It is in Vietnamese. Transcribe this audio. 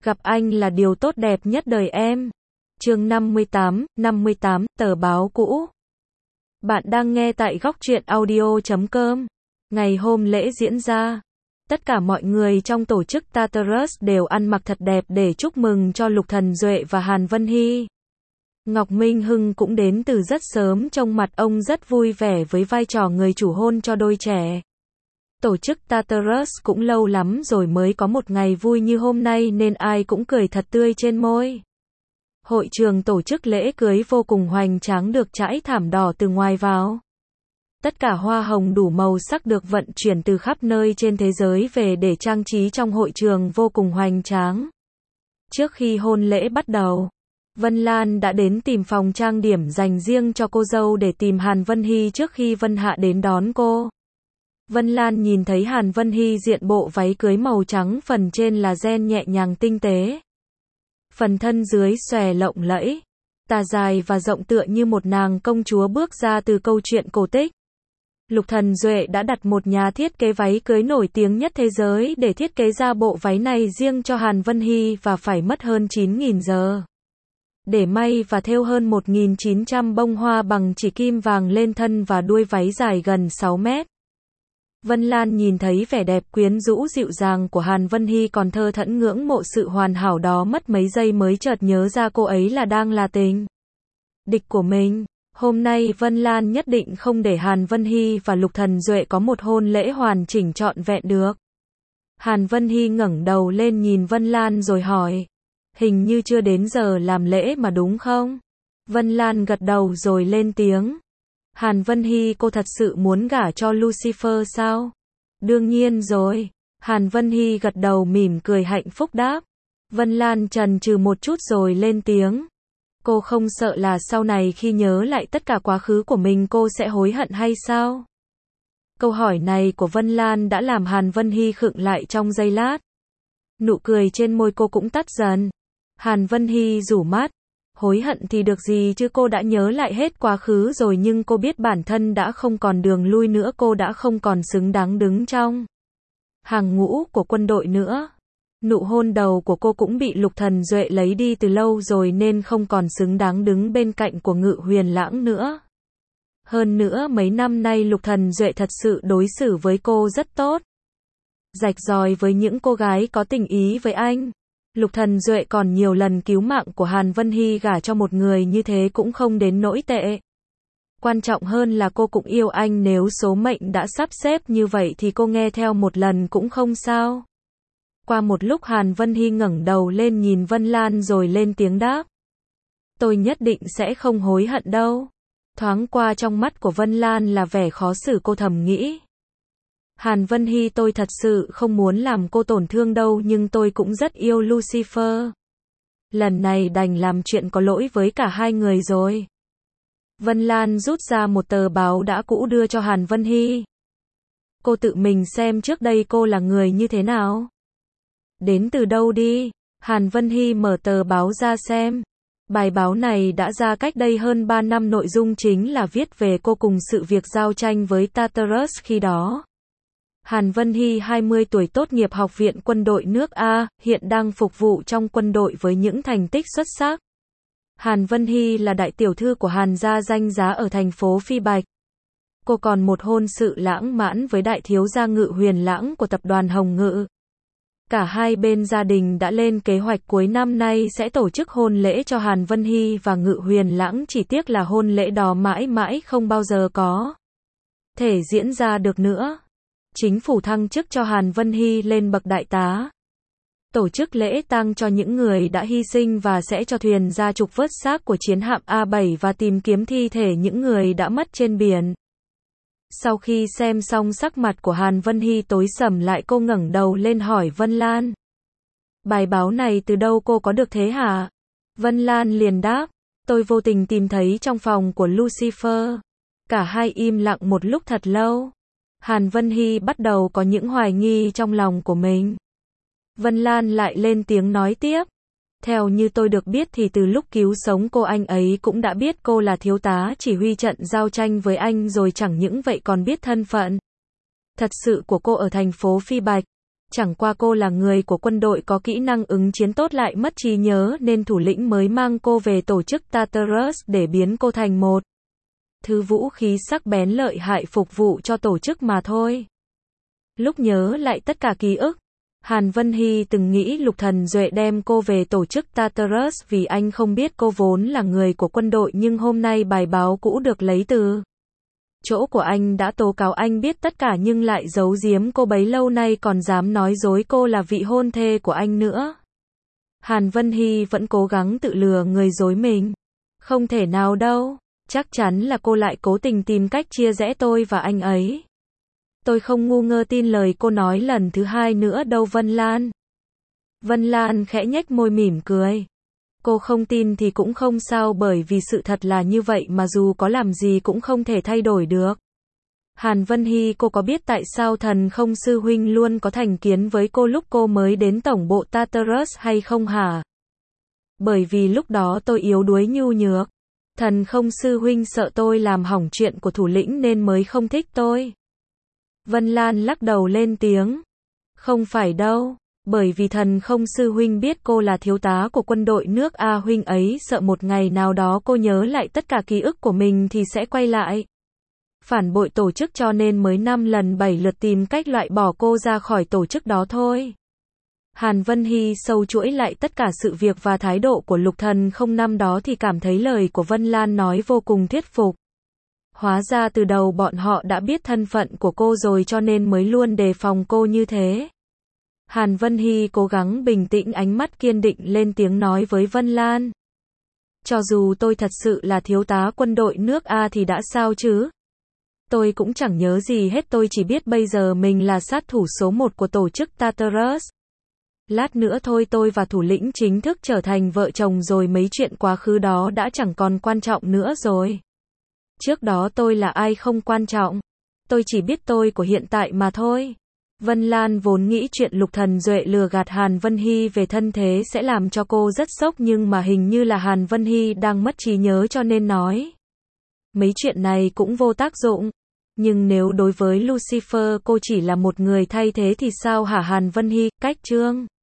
Gặp anh là điều tốt đẹp nhất đời em. Chương 58, tờ báo cũ. Bạn đang nghe tại Góc Truyện Audio.com. Ngày hôm lễ diễn ra, tất cả mọi người trong tổ chức Tartarus đều ăn mặc thật đẹp để chúc mừng cho Lục Thần Duệ và Hàn Vân Hy. Ngọc Minh Hưng cũng đến từ rất sớm, trông mặt ông rất vui vẻ với vai trò người chủ hôn cho đôi trẻ. Tổ chức Tartarus cũng lâu lắm rồi mới có một ngày vui như hôm nay nên ai cũng cười thật tươi trên môi. Hội trường tổ chức lễ cưới vô cùng hoành tráng, được trải thảm đỏ từ ngoài vào. Tất cả hoa hồng đủ màu sắc được vận chuyển từ khắp nơi trên thế giới về để trang trí trong hội trường vô cùng hoành tráng. Trước khi hôn lễ bắt đầu, Vân Lan đã đến tìm phòng trang điểm dành riêng cho cô dâu để tìm Hàn Vân Hy trước khi Vân Hạ đến đón cô. Vân Lan nhìn thấy Hàn Vân Hy diện bộ váy cưới màu trắng, phần trên là ren nhẹ nhàng tinh tế. Phần thân dưới xòe lộng lẫy, tà dài và rộng tựa như một nàng công chúa bước ra từ câu chuyện cổ tích. Lục Thần Duệ đã đặt một nhà thiết kế váy cưới nổi tiếng nhất thế giới để thiết kế ra bộ váy này riêng cho Hàn Vân Hy và phải mất hơn 9.000 giờ. Để may và thêu hơn 1.900 bông hoa bằng chỉ kim vàng lên thân và đuôi váy dài gần 6 mét. Vân Lan nhìn thấy vẻ đẹp quyến rũ dịu dàng của Hàn Vân Hy còn thơ thẫn ngưỡng mộ sự hoàn hảo đó, mất mấy giây mới chợt nhớ ra cô ấy đang là tình địch của mình. Hôm nay Vân Lan nhất định không để Hàn Vân Hy và Lục Thần Duệ có một hôn lễ hoàn chỉnh trọn vẹn được. Hàn Vân Hy ngẩng đầu lên nhìn Vân Lan rồi hỏi, hình như chưa đến giờ làm lễ mà đúng không? Vân Lan gật đầu rồi lên tiếng. Hàn Vân Hy, cô thật sự muốn gả cho Lucifer sao? Đương nhiên rồi. Hàn Vân Hy gật đầu mỉm cười hạnh phúc đáp. Vân Lan chần chừ một chút rồi lên tiếng. Cô không sợ là sau này khi nhớ lại tất cả quá khứ của mình cô sẽ hối hận hay sao? Câu hỏi này của Vân Lan đã làm Hàn Vân Hy khựng lại trong giây lát. Nụ cười trên môi cô cũng tắt dần. Hàn Vân Hy rủ mắt. Hối hận thì được gì chứ, cô đã nhớ lại hết quá khứ rồi nhưng cô biết bản thân đã không còn đường lui nữa, cô đã không còn xứng đáng đứng trong hàng ngũ của quân đội nữa. Nụ hôn đầu của cô cũng bị Lục Thần Duệ lấy đi từ lâu rồi nên không còn xứng đáng đứng bên cạnh của Ngự Huyền Lãng nữa. Hơn nữa mấy năm nay Lục Thần Duệ thật sự đối xử với cô rất tốt. Rạch ròi với những cô gái có tình ý với anh. Lục Thần Duệ còn nhiều lần cứu mạng của Hàn Vân Hy, gả cho một người như thế cũng không đến nỗi tệ. Quan trọng hơn là cô cũng yêu anh, nếu số mệnh đã sắp xếp như vậy thì cô nghe theo một lần cũng không sao. Qua một lúc Hàn Vân Hy ngẩng đầu lên nhìn Vân Lan rồi lên tiếng đáp. Tôi nhất định sẽ không hối hận đâu. Thoáng qua trong mắt của Vân Lan là vẻ khó xử, cô thầm nghĩ. Hàn Vân Hy, tôi thật sự không muốn làm cô tổn thương đâu, nhưng tôi cũng rất yêu Lucifer. Lần này đành làm chuyện có lỗi với cả hai người rồi. Vân Lan rút ra một tờ báo đã cũ đưa cho Hàn Vân Hy. Cô tự mình xem trước đây cô là người như thế nào. Đến từ đâu đi. Hàn Vân Hy mở tờ báo ra xem. Bài báo này đã ra cách đây hơn 3 năm, nội dung chính là viết về cô cùng sự việc giao tranh với Tartarus khi đó. Hàn Vân Hy 20 tuổi, tốt nghiệp Học viện Quân đội nước A, hiện đang phục vụ trong quân đội với những thành tích xuất sắc. Hàn Vân Hy là đại tiểu thư của Hàn gia danh giá ở thành phố Phi Bạch. Cô còn một hôn sự lãng mãn với đại thiếu gia Ngự Huyền Lãng của tập đoàn Hồng Ngự. Cả hai bên gia đình đã lên kế hoạch cuối năm nay sẽ tổ chức hôn lễ cho Hàn Vân Hy và Ngự Huyền Lãng, chỉ tiếc là hôn lễ đó mãi mãi không bao giờ có thể diễn ra được nữa. Chính phủ thăng chức cho Hàn Vân Hy lên bậc đại tá. Tổ chức lễ tang cho những người đã hy sinh và sẽ cho thuyền ra trục vớt xác của chiến hạm A7 và tìm kiếm thi thể những người đã mất trên biển. Sau khi xem xong, sắc mặt của Hàn Vân Hy tối sầm lại, cô ngẩng đầu lên hỏi Vân Lan. Bài báo này từ đâu cô có được thế hả? Vân Lan liền đáp. Tôi vô tình tìm thấy trong phòng của Lucifer. Cả hai im lặng một lúc thật lâu. Hàn Vân Hy bắt đầu có những hoài nghi trong lòng của mình. Vân Lan lại lên tiếng nói tiếp. Theo như tôi được biết thì từ lúc cứu sống cô, anh ấy cũng đã biết cô là thiếu tá chỉ huy trận giao tranh với anh rồi, chẳng những vậy còn biết thân phận thật sự của cô ở thành phố Phi Bạch. Chẳng qua cô là người của quân đội có kỹ năng ứng chiến tốt lại mất trí nhớ nên thủ lĩnh mới mang cô về tổ chức Tartarus để biến cô thành một thứ vũ khí sắc bén lợi hại phục vụ cho tổ chức mà thôi. Lúc nhớ lại tất cả ký ức, Hàn Vân Hy từng nghĩ Lục Thần Duệ đem cô về tổ chức Tartarus vì anh không biết cô vốn là người của quân đội, nhưng hôm nay bài báo cũ được lấy từ chỗ của anh đã tố cáo anh biết tất cả nhưng lại giấu giếm cô bấy lâu nay, còn dám nói dối cô là vị hôn thê của anh nữa. Hàn Vân Hy vẫn cố gắng tự lừa người dối mình. Không thể nào đâu, chắc chắn là cô lại cố tình tìm cách chia rẽ tôi và anh ấy. Tôi không ngu ngơ tin lời cô nói lần thứ hai nữa đâu Vân Lan. Vân Lan khẽ nhếch môi mỉm cười. Cô không tin thì cũng không sao, bởi vì sự thật là như vậy mà dù có làm gì cũng không thể thay đổi được. Hàn Vân Hy, cô có biết tại sao Thần Không sư huynh luôn có thành kiến với cô lúc cô mới đến tổng bộ Tartarus hay không hả? Bởi vì lúc đó tôi yếu đuối nhu nhược. Thần Không sư huynh sợ tôi làm hỏng chuyện của thủ lĩnh nên mới không thích tôi. Vân Lan lắc đầu lên tiếng. Không phải đâu, bởi vì Thần Không sư huynh biết cô là thiếu tá của quân đội nước A, huynh ấy sợ một ngày nào đó cô nhớ lại tất cả ký ức của mình thì sẽ quay lại phản bội tổ chức, cho nên mới 5 lần 7 lượt tìm cách loại bỏ cô ra khỏi tổ chức đó thôi. Hàn Vân Hy sâu chuỗi lại tất cả sự việc và thái độ của Lục Thần Không năm đó thì cảm thấy lời của Vân Lan nói vô cùng thuyết phục. Hóa ra từ đầu bọn họ đã biết thân phận của cô rồi cho nên mới luôn đề phòng cô như thế. Hàn Vân Hy cố gắng bình tĩnh, ánh mắt kiên định lên tiếng nói với Vân Lan. Cho dù tôi thật sự là thiếu tá quân đội nước A thì đã sao chứ? Tôi cũng chẳng nhớ gì hết, tôi chỉ biết bây giờ mình là sát thủ số 1 của tổ chức Tartarus. Lát nữa thôi tôi và thủ lĩnh chính thức trở thành vợ chồng rồi, mấy chuyện quá khứ đó đã chẳng còn quan trọng nữa rồi. Trước đó tôi là ai không quan trọng. Tôi chỉ biết tôi của hiện tại mà thôi. Vân Lan vốn nghĩ chuyện Lục Thần Duệ lừa gạt Hàn Vân Hy về thân thế sẽ làm cho cô rất sốc, nhưng mà hình như là Hàn Vân Hy đang mất trí nhớ cho nên nói mấy chuyện này cũng vô tác dụng. Nhưng nếu đối với Lucifer cô chỉ là một người thay thế thì sao hả Hàn Vân Hy? Cách chương